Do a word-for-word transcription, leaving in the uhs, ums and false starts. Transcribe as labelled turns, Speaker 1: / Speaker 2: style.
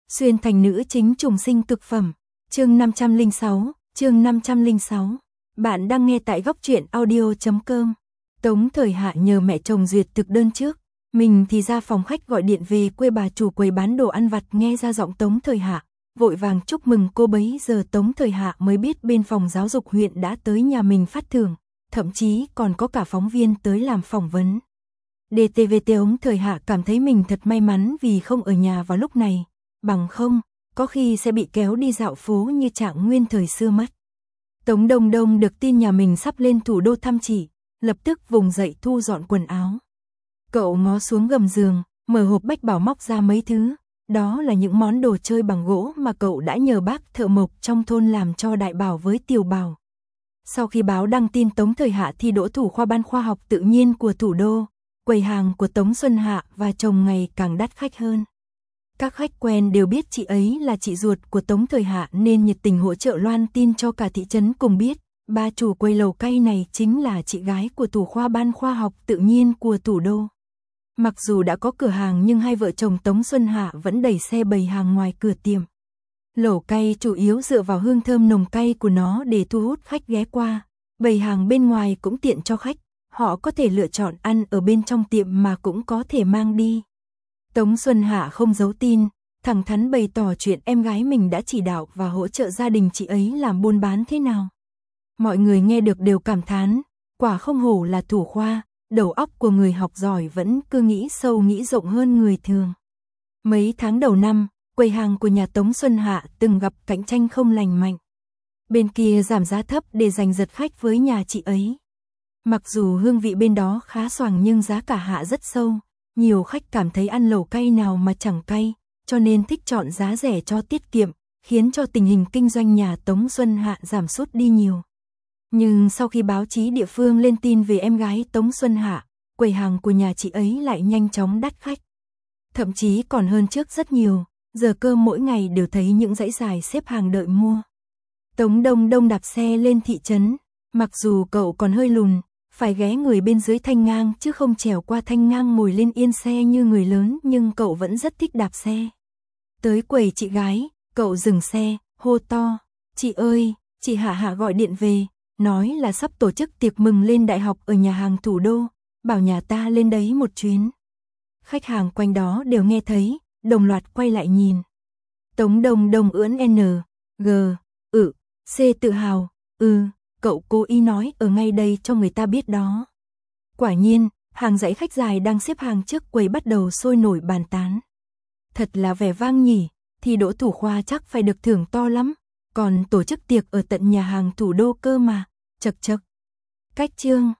Speaker 1: Xuyên thành nữ chính trùng sinh cực phẩm. Chương năm trăm lẻ sáu, chương năm trăm lẻ sáu. Bạn đang nghe tại góc truyện audio chấm com. Tống Thời Hạ nhờ mẹ chồng duyệt thực đơn trước, mình thì ra phòng khách gọi điện về quê bà chủ quầy bán đồ ăn vặt. Nghe ra giọng Tống Thời Hạ, vội vàng chúc mừng cô. Bấy giờ Tống Thời Hạ mới biết bên phòng giáo dục huyện đã tới nhà mình phát thưởng, thậm chí còn có cả phóng viên tới làm phỏng vấn. đê tê vê Tống Thời Hạ cảm thấy mình thật may mắn vì không ở nhà vào lúc này, bằng không, có khi sẽ bị kéo đi dạo phố như Trạng Nguyên thời xưa mất. Tống Đông Đông được tin nhà mình sắp lên thủ đô thăm chị, lập tức vùng dậy thu dọn quần áo. Cậu ngó xuống gầm giường, mở hộp bách bảo móc ra mấy thứ, đó là những món đồ chơi bằng gỗ mà cậu đã nhờ bác thợ mộc trong thôn làm cho Đại Bảo với Tiểu Bảo. Sau khi báo đăng tin Tống Thời Hạ thi đỗ thủ khoa ban khoa học tự nhiên của thủ đô, quầy hàng của Tống Xuân Hạ và chồng ngày càng đắt khách hơn. Các khách quen đều biết chị ấy là chị ruột của Tống Thời Hạ nên nhiệt tình hỗ trợ loan tin cho cả thị trấn cùng biết, bà chủ quầy lẩu cay này chính là chị gái của thủ khoa ban khoa học tự nhiên của thủ đô. Mặc dù đã có cửa hàng nhưng hai vợ chồng Tống Xuân Hạ vẫn đẩy xe bày hàng ngoài cửa tiệm. Lẩu cay chủ yếu dựa vào hương thơm nồng cay của nó để thu hút khách ghé qua, bày hàng bên ngoài cũng tiện cho khách, họ có thể lựa chọn ăn ở bên trong tiệm mà cũng có thể mang đi. Tống Xuân Hạ không giấu tin, thẳng thắn bày tỏ chuyện em gái mình đã chỉ đạo và hỗ trợ gia đình chị ấy làm buôn bán thế nào. Mọi người nghe được đều cảm thán, quả không hổ là thủ khoa, đầu óc của người học giỏi vẫn cứ nghĩ sâu nghĩ rộng hơn người thường. Mấy tháng đầu năm, quầy hàng của nhà Tống Xuân Hạ từng gặp cạnh tranh không lành mạnh. Bên kia giảm giá thấp để giành giật khách với nhà chị ấy. Mặc dù hương vị bên đó khá xoàng nhưng giá cả hạ rất sâu. Nhiều khách cảm thấy ăn lẩu cay nào mà chẳng cay, cho nên thích chọn giá rẻ cho tiết kiệm, khiến cho tình hình kinh doanh nhà Tống Xuân Hạ giảm sút đi nhiều. Nhưng sau khi báo chí địa phương lên tin về em gái Tống Xuân Hạ, quầy hàng của nhà chị ấy lại nhanh chóng đắt khách. Thậm chí còn hơn trước rất nhiều, giờ cơm mỗi ngày đều thấy những dãy dài xếp hàng đợi mua. Tống Đông Đông đạp xe lên thị trấn, mặc dù cậu còn hơi lùn, phải ghé người bên dưới thanh ngang chứ không trèo qua thanh ngang ngồi lên yên xe như người lớn, nhưng cậu vẫn rất thích đạp xe. Tới quầy chị gái, cậu dừng xe, hô to, chị ơi, chị Hạ Hạ gọi điện về, nói là sắp tổ chức tiệc mừng lên đại học ở nhà hàng thủ đô, bảo nhà ta lên đấy một chuyến. Khách hàng quanh đó đều nghe thấy, đồng loạt quay lại nhìn. Tống Đông Đông ưỡn N, G, ự, C tự hào, ừ. Cậu cố ý nói ở ngay đây cho người ta biết đó. Quả nhiên, hàng dãy khách dài đang xếp hàng trước quầy bắt đầu sôi nổi bàn tán. Thật là vẻ vang nhỉ, thì đỗ thủ khoa chắc phải được thưởng to lắm, còn tổ chức tiệc ở tận nhà hàng thủ đô cơ mà, chật chật. Cách chương